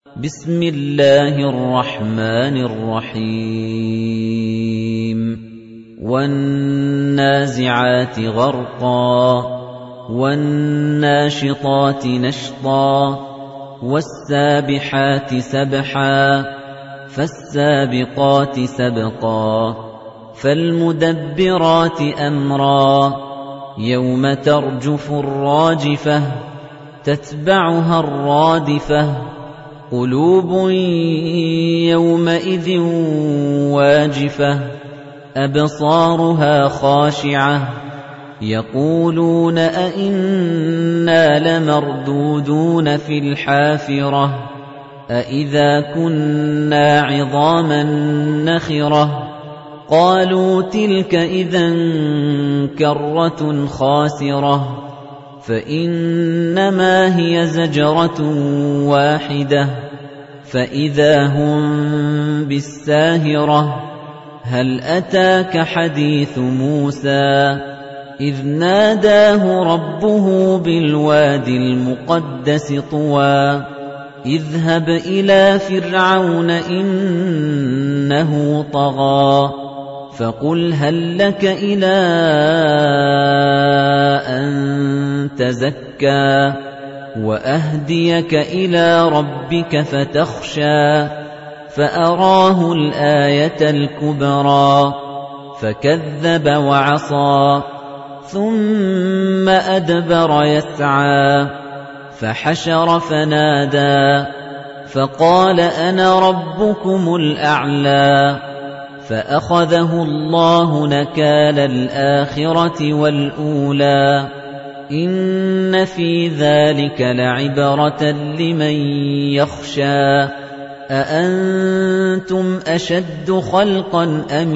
بسم الله الرحمن الرحيم والنازعات غرقا والناشطات نشطا والسابحات سبحا فالسابقات سبقا فالمدبرات أمرا يوم ترجف الراجفة تتبعها الرادفة قلوب يومئذ واجفة أبصارها خاشعة يقولون أئنا لمردودون في الحافرة أئذا كنا عظاما نخرة قالوا تلك إذا كرة خاسرة فإنما هي زجرة واحدة فإذا هم بالساهرة هل أتاك حديث موسى إذ ناداه ربه بالوادي المقدس طوى اذهب إلى فرعون إنه طغى فقل هل لك إلى أن تزكى وأهديك إلى ربك فتخشى فأراه الآية الكبرى فكذب وعصى ثم أدبر يسعى فحشر فنادى فقال أنا ربكم الأعلى فأخذه الله نكال الآخرة والأولى إن في ذلك لعبرة لمن يخشى أأنتم أشد خلقا أم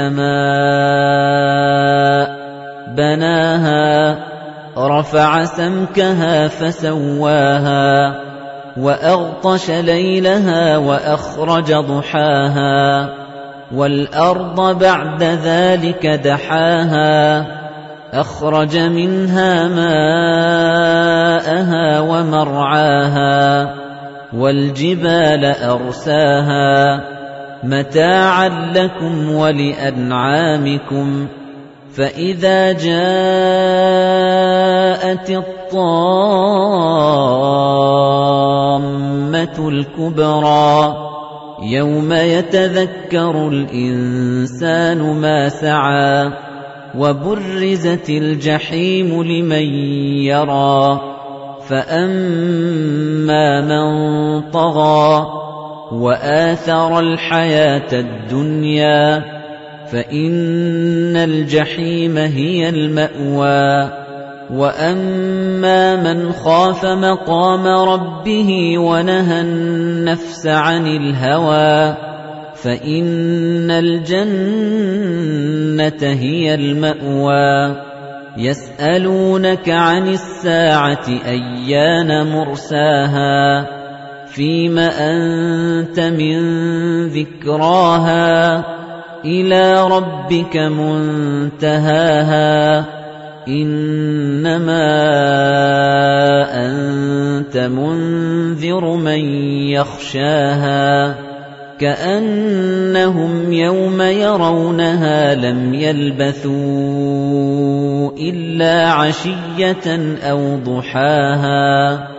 السماء بناها رفع سمكها فسواها وأغطش ليلها وأخرج ضحاها والأرض بعد ذلك دحاها أخرج منها ماءها ومرعاها والجبال أرساها متاعا لكم ولأنعامكم فإذا جاءت الطامة الكبرى يوم يتذكر الإنسان ما سعى وبرزت الجحيم لمن يرى فأما من طغى وآثر الحياة الدنيا فإن الجحيم هي المأوى وأما من خاف مقام ربه ونهى النفس عن الهوى فإن الجنة هي المأوى يسألونك عن الساعة أيان مرساها فيم أنت من ذكراها إلى ربك منتهاها إنما أنت منذر من يخشاها كأنهم يوم يرونها لم يلبثوا إلا عشية أو ضحاها